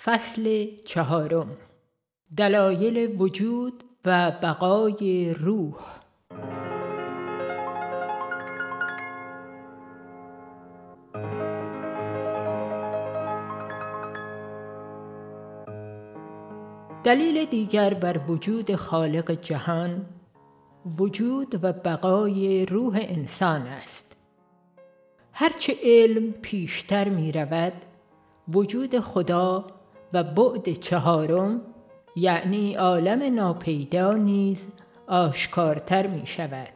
فصل 4. دلایل وجود و بقای روح. دلیل دیگر بر وجود خالق جهان، وجود و بقای روح انسان است. هرچه علم پیشتر می رود، وجود خدا و بعد چهارم یعنی عالم ناپیدا نیز آشکارتر می شود.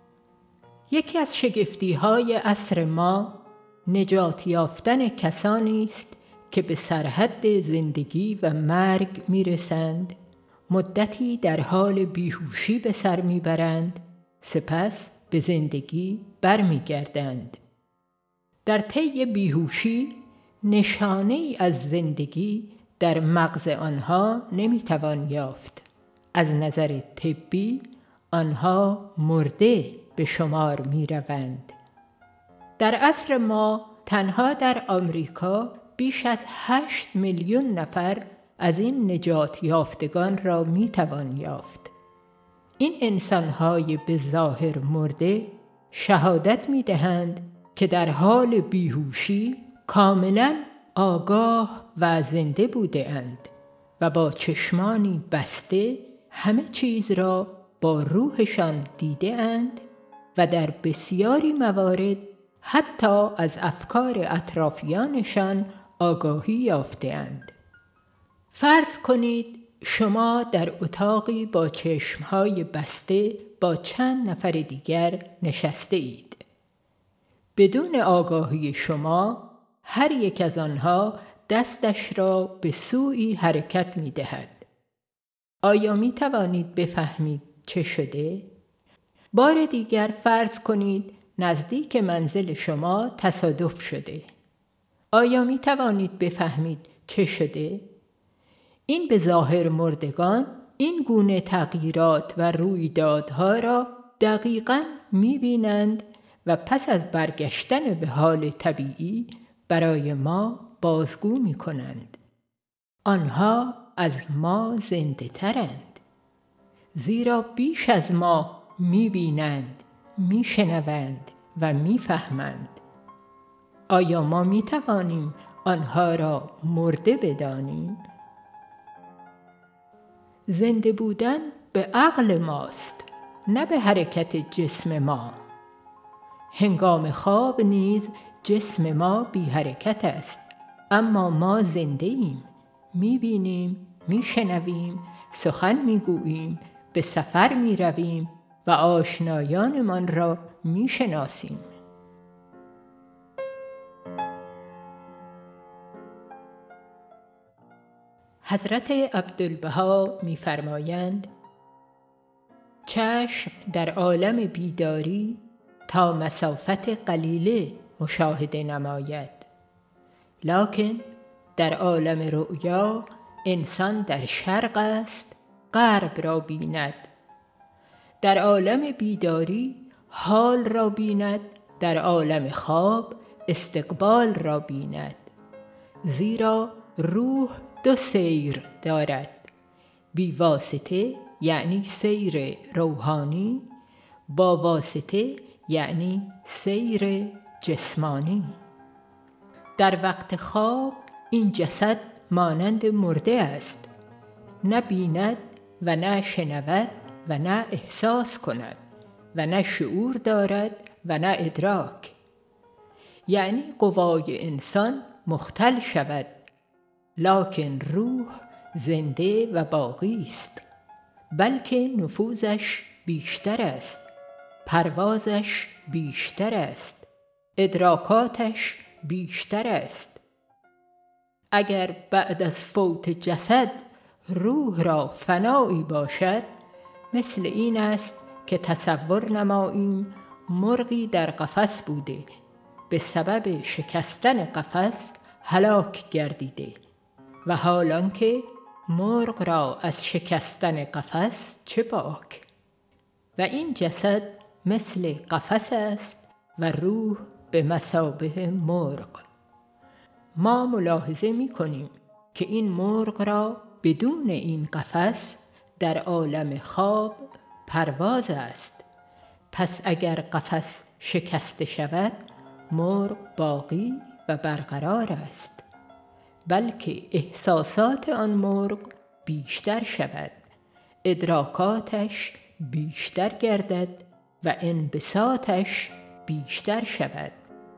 یکی از شگفتی‌های عصر ما نجات یافتن کسانی است که به سرحد زندگی و مرگ می رسند، مدتی در حال بیهوشی به سر می برند، سپس به زندگی برمی گردند. در طی بیهوشی نشانه‌ای از زندگی در مغز آنها نمی‌توان یافت. از نظر طبی آنها مرده به شمار می‌روند. در عصر ما تنها در آمریکا بیش از 8 میلیون نفر از این نجات یافتگان را می‌توان یافت. این انسان‌های به ظاهر مرده شهادت می‌دهند که در حال بیهوشی کاملاً آگاه و زنده بوده اند و با چشمانی بسته همه چیز را با روحشان دیده اند و در بسیاری موارد حتی از افکار اطرافیانشان آگاهی یافته اند. فرض کنید شما در اتاقی با چشمهای بسته با چند نفر دیگر نشسته اید. بدون آگاهی شما هر یک از آنها دستش را به سوی حرکت می دهد. آیا می توانید بفهمید چه شده؟ بار دیگر فرض کنید نزدیک منزل شما تصادف شده. آیا می توانید بفهمید چه شده؟ این به ظاهر مردگان این گونه تغییرات و رویدادها را دقیقاً می بینند و پس از برگشتن به حال طبیعی برای ما بازگو می کنند. آنها از ما زنده ترند، زیرا بیش از ما می بینند، می شنوند و می فهمند. آیا ما می توانیم آنها را مرده بدانیم؟ زنده بودن به عقل ماست، نه به حرکت جسم ما. هنگام خواب نیز جسم ما بی حرکت است، اما ما زنده ایم، می بینیم، می شنویم، سخن می گوییم، به سفر می رویم و آشنایانمان را می شناسیم. حضرت عبدالبها می فرمایند: چشم در عالم بیداری تا مسافت قلیله مشاهده نماید، لکن در عالم رؤیا انسان در شرق است، غرب را بیند. در عالم بیداری حال را بیند، در عالم خواب استقبال را بیند. زیرا روح 2 سیر دارد: بی واسطه یعنی سیر روحانی، با واسطه یعنی سیر جسمانی. در وقت خواب این جسد مانند مرده است، نه بیند و نه شنود و نه احساس کند و نه شعور دارد و نه ادراک. یعنی قوای انسان مختل شود، لکن روح زنده و باقی است، بلکه نفوذش بیشتر است، پروازش بیشتر است، ادراکاتش بیشتر است. اگر بعد از فوت جسد روح را فنایی باشد، مثل این است که تصور نماییم مرغی در قفس بوده، به سبب شکستن قفس هلاک گردیده و حالان که مرغ را از شکستن قفس چه باک. و این جسد مثل قفس است و روح به مثابه مرغ. ما ملاحظه می کنیم که این مرغ را بدون این قفس در عالم خواب پرواز است. پس اگر قفس شکسته شود مرغ باقی و برقرار است، بلکه احساسات آن مرغ بیشتر شود، ادراکاتش بیشتر گردد و انبساطش بیشتر شود.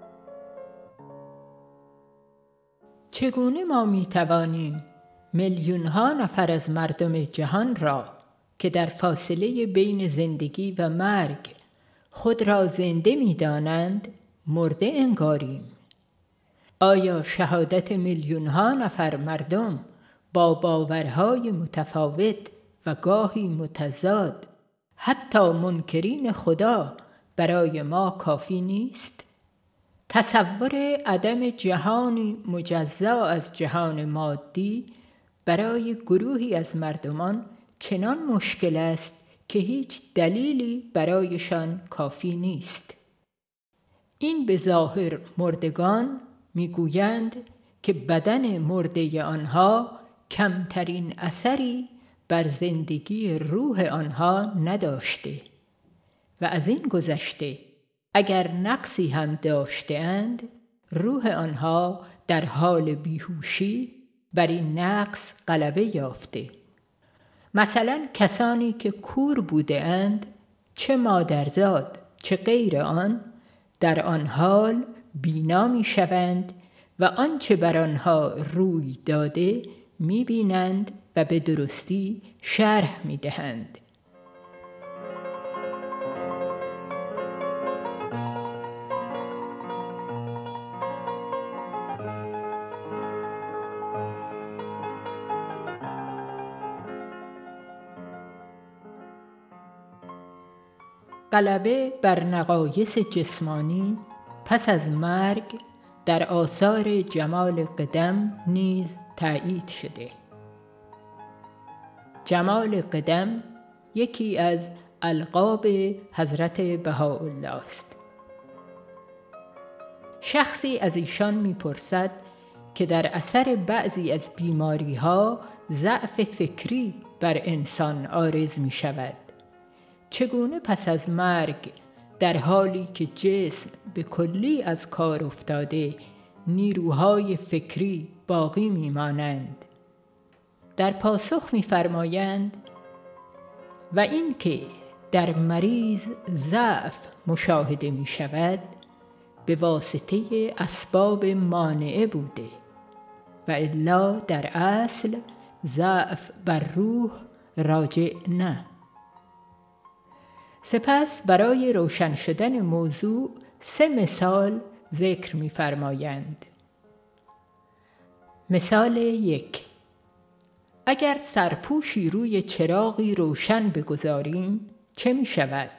چگونه ما می توانیم میلیون‌ها نفر از مردم جهان را که در فاصله بین زندگی و مرگ خود را زنده می دانند مرده انگاریم؟ آیا شهادت میلیون‌ها نفر مردم با باورهای متفاوت و گاهی متضاد، حتی منکرین خدا، برای ما کافی نیست؟ تصور عدم جهانی مجزا از جهان مادی برای گروهی از مردمان چنان مشکل است که هیچ دلیلی برایشان کافی نیست. این به ظاهر مردگان میگویند که بدن مرده آنها کمترین اثری بر زندگی روح آنها نداشته و از این گذشته اگر نقصی هم داشته‌اند روح آنها در حال بیهوشی بر این نقص غلبه یافته. مثلا کسانی که کور بوده اند، چه مادرزاد چه غیر آن، در آن حال بینا می شوند و آنچه بر آنها روی داده می بینند و به درستی شرح می دهند. غلبه بر نقایص جسمانی پس از مرگ در آثار جمال قدم نیز تأیید شده. جمال قدم یکی از القاب حضرت بهاءالله است. شخصی از ایشان می‌پرسد که در اثر بعضی از بیماری‌ها ضعف فکری بر انسان عارض می‌شود. چگونه پس از مرگ در حالی که جسم به کلی از کار افتاده نیروهای فکری باقی میمانند؟ در پاسخ می‌فرمایند و این که در مریض ضعف مشاهده می‌شود به واسطه اسباب مانعه بوده و الا در اصل ضعف بر روح راجع نه. سپس برای روشن شدن موضوع 3 مثال ذکر می‌فرمایند. مثال 1: اگر سرپوشی روی چراغی روشن بگذاریم چه می‌شود؟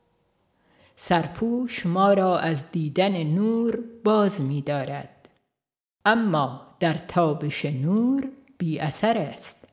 سرپوش ما را از دیدن نور باز می‌دارد، اما در تابش نور بی اثر است.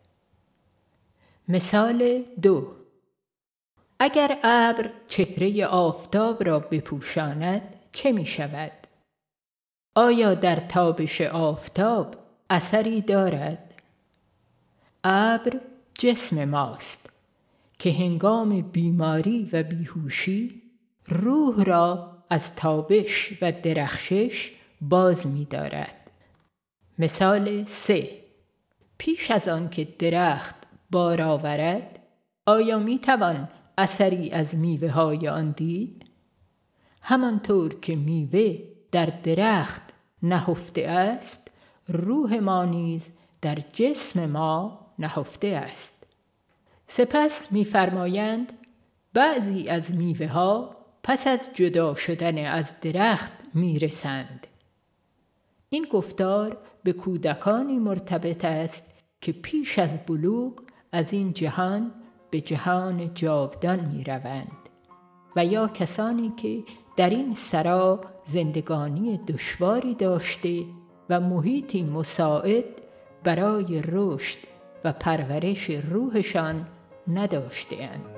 مثال 2: اگر ابر چهره آفتاب را بپوشاند چه می شود؟ آیا در تابش آفتاب اثری دارد؟ ابر جسم ماست که هنگام بیماری و بیهوشی روح را از تابش و درخشش باز می دارد. مثال 3: پیش از آن که درخت بار آورد آیا می توان اثری از میوه های آن دید؟ همانطور که میوه در درخت نهفته است روح ما نیز در جسم ما نهفته است. سپس می‌فرمایند بعضی از میوه ها پس از جدا شدن از درخت میرسند. این گفتار به کودکانی مرتبط است که پیش از بلوغ از این جهان به جهان جاودان می روند و یا کسانی که در این سرا زندگانی دشواری داشته و محیطی مساعد برای رشد و پرورش روحشان نداشته اند.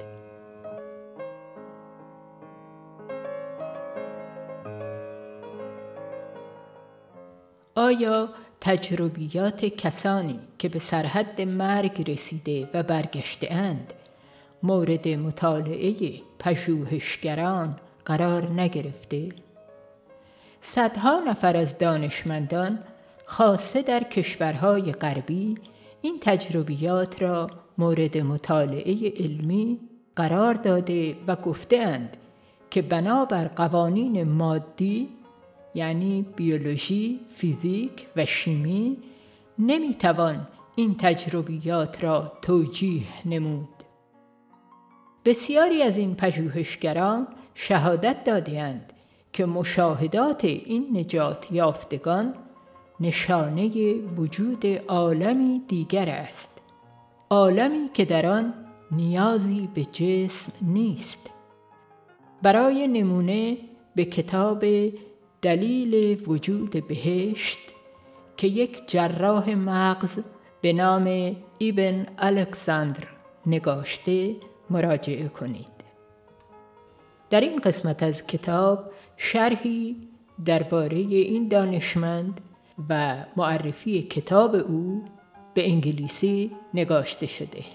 آیا تجربیات کسانی که به سرحد مرگ رسیده و برگشته اند مورد مطالعه پژوهشگران قرار نگرفته؟ صدها نفر از دانشمندان خاصه در کشورهای غربی این تجربیات را مورد مطالعه علمی قرار داده و گفته‌اند که بنابر قوانین مادی یعنی بیولوژی، فیزیک و شیمی نمیتوان این تجربیات را توجیه نمود. بسیاری از این پژوهشگران شهادت داده‌اند که مشاهدات این نجات یافتگان نشانه وجود عالمی دیگر است، عالمی که در آن نیازی به جسم نیست. برای نمونه به کتاب دلیل وجود بهشت که یک جراح مغز به نام ابن الکساندر نگاشته مراجعه کنید. در این قسمت از کتاب شرحی درباره این دانشمند و معرفی کتاب او به انگلیسی نگاشته شده.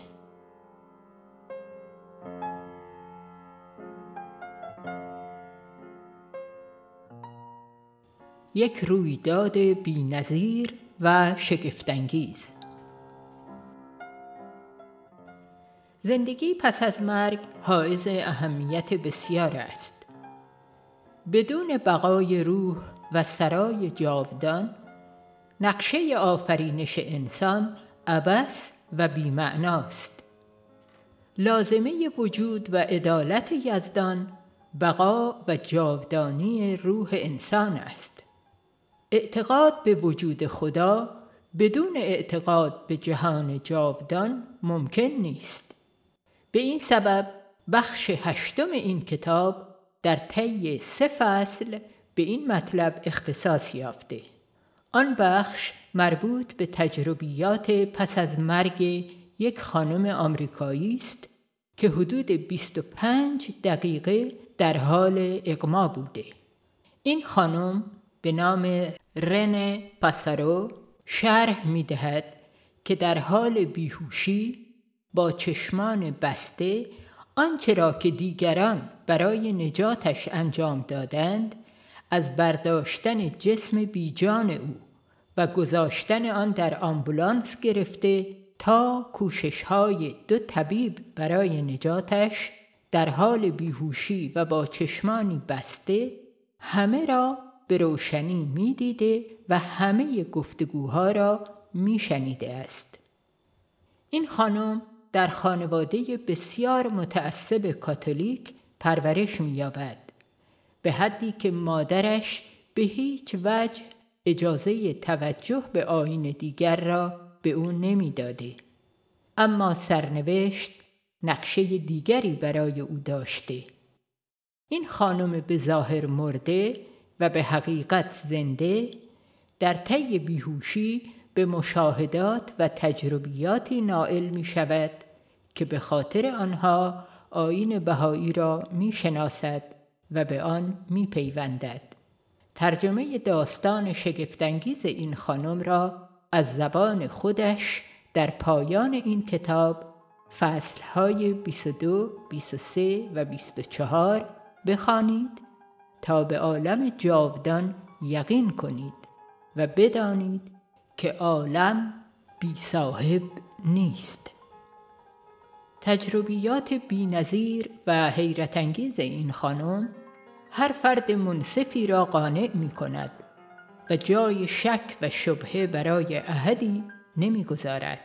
یک رویداد بی‌نظیر و شگفت‌انگیز. زندگی پس از مرگ حائز اهمیت بسیار است. بدون بقای روح و سرای جاودان، نقشه آفرینش انسان عبث و بی‌معناست. لازمه وجود و عدالت یزدان بقا و جاودانی روح انسان است. اعتقاد به وجود خدا بدون اعتقاد به جهان جاودان ممکن نیست. به این سبب بخش 8 این کتاب در طی 3 فصل به این مطلب اختصاص یافته. آن بخش مربوط به تجربیات پس از مرگ یک خانم آمریکایی است که حدود 25 دقیقه در حال اغما بوده. این خانم به نام رنه پاسارو شرح می‌دهد که در حال بیهوشی با چشمان بسته آنچه را که دیگران برای نجاتش انجام دادند از برداشتن جسم بیجان او و گذاشتن آن در آمبولانس گرفته تا کوشش‌های 2 طبیب برای نجاتش در حال بیهوشی و با چشمانی بسته همه را به روشنی می‌دیده و همه گفتگوها را می‌شنیده است. این خانم در خانواده بسیار متعصب کاتولیک پرورش می‌یابد، به حدی که مادرش به هیچ وجه اجازه توجه به آیین دیگر را به او نمی‌داده. اما سرنوشت نقشه دیگری برای او داشته. این خانم به ظاهر مرده و به حقیقت زنده در طی بیهوشی به مشاهدات و تجربیاتی نائل می شود که به خاطر آنها آیین بهایی را می شناسد و به آن می پیوندد. ترجمه داستان شگفت‌انگیز این خانم را از زبان خودش در پایان این کتاب فصلهای 22، 23 و 24 بخوانید تا به عالم جاودان یقین کنید و بدانید که عالم بی صاحب نیست. تجربیات بی‌نظیر و حیرت انگیز این خانم هر فرد منصفی را قانع می کند و جای شک و شبهه برای احدی نمی گذارد.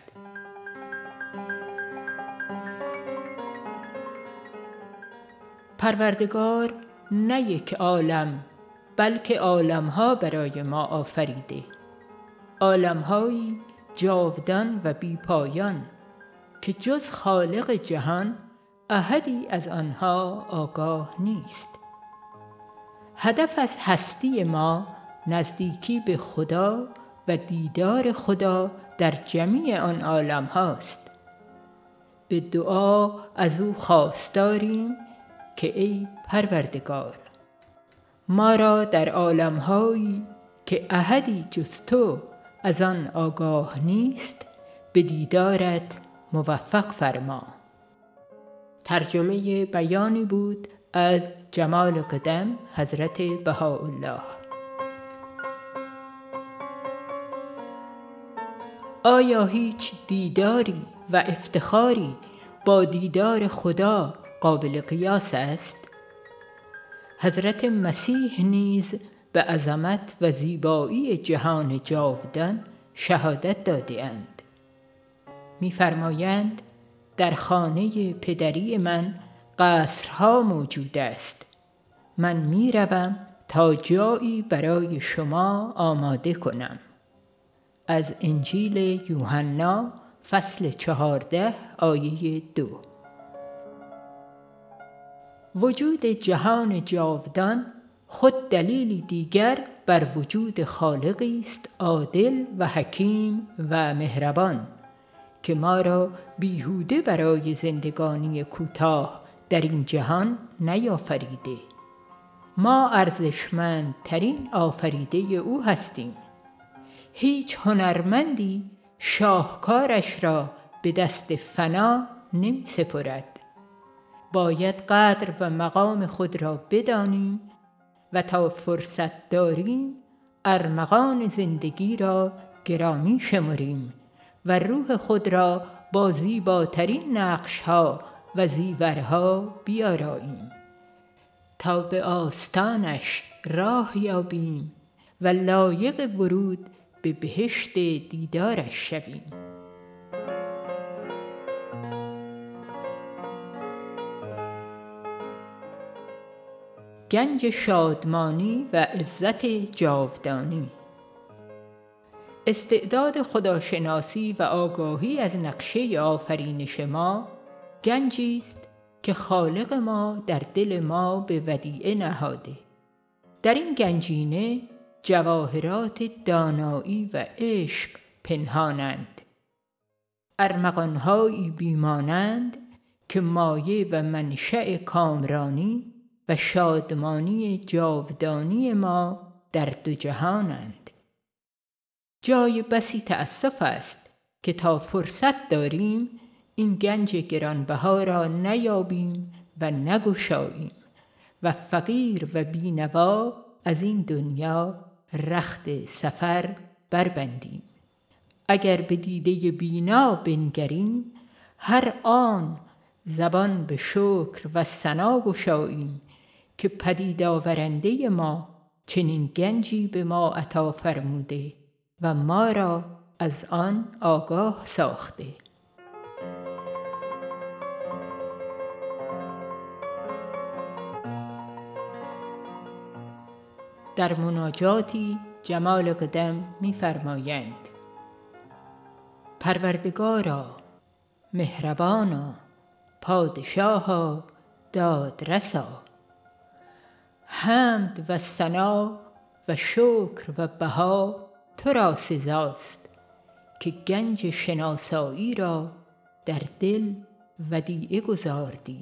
پروردگار نه یک عالم بلکه عالمها برای ما آفریده، عالمهایی جاودان و بی پایان که جز خالق جهان احدی از آنها آگاه نیست. هدف از هستی ما نزدیکی به خدا و دیدار خدا در جمیع آن عالم هاست. به دعا از او خواستاریم که ای پروردگار، ما را در عالم‌هایی که احدی جز تو از آن آگاه نیست، به دیدارت موفق فرما. ترجمه بیانی بود از جمال قدم حضرت بهاءالله. آیا هیچ دیداری و افتخاری با دیدار خدا قابل قیاس است؟ حضرت مسیح نیز به عظمت و زیبایی جهان جاودان شهادت داده‌اند. می‌فرمایند در خانه پدری من قصرها موجود است. من می‌روم تا جایی برای شما آماده کنم. از انجیل یوحنا فصل 14 آیه 2. وجود جهان جاودان خود دلیلی دیگر بر وجود خالقی است عادل و حکیم و مهربان که ما را بیهوده برای زندگانی کوتاه در این جهان نیافریده. ما ارزشمندترین آفریده او هستیم. هیچ هنرمندی شاهکارش را به دست فنا نمی سپرد. باید قدر و مقام خود را بدانیم و تا فرصت داریم ارمغان زندگی را گرامی شمریم و روح خود را با زیباترین نقش‌ها و زیورها بیاراییم تا به آستانش راه یابیم و لایق ورود به بهشت دیدارش شویم. گنج شادمانی و عزت جاودانی. استعداد خداشناسی و آگاهی از نقشه آفرینش ما گنجی است که خالق ما در دل ما به ودیعه نهاده. در این گنجینه جواهرات دانایی و عشق پنهانند. ارمغان‌هایی بیمانند که مایه و منشأ کامرانی و شادمانی جاودانی ما در دو جهانند. جای بسی تأسف است که تا فرصت داریم این گنج گرانبها را نیابیم و نگشاییم و فقیر و بینوا از این دنیا رخت سفر بربندیم. اگر به دیده بینا بنگریم هر آن زبان به شکر و ثنا گشاییم که پدید آورنده ما چنین گنجی به ما عطا فرموده و ما را از آن آگاه ساخته. در مناجاتی جمال قدم می‌فرمایند: پروردگارا، مهربانا، پادشاها، دادرسا، حمد و ثنا و شکر و بها تو را سزاست که گنج شناسایی را در دل ودیعه گذاردی.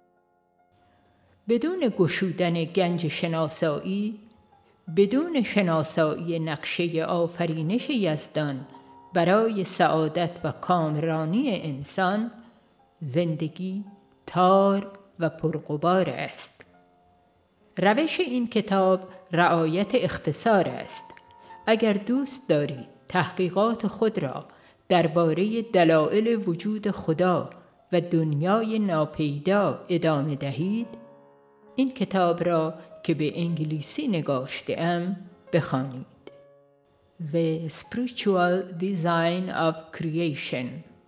بدون گشودن گنج شناسایی، بدون شناسایی نقشه آفرینش یزدان برای سعادت و کامرانی انسان، زندگی تار و پرغبار است. روش این کتاب رعایت اختصار است. اگر دوست دارید تحقیقات خود را درباره دلایل وجود خدا و دنیای ناپیدا ادامه دهید، این کتاب را که به انگلیسی نگاشته‌ام بخوانید. The Spiritual Design of Creation.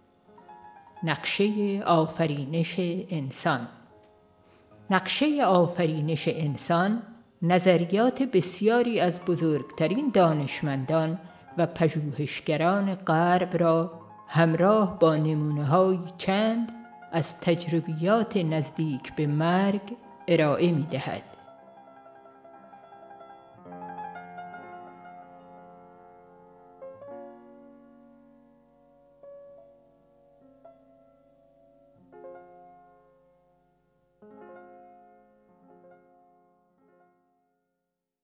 نقشه آفرینش انسان. نقشه آفرینش انسان نظریات بسیاری از بزرگترین دانشمندان و پژوهشگران غرب را همراه با نمونه‌های چند از تجربیات نزدیک به مرگ ارائه می‌دهد.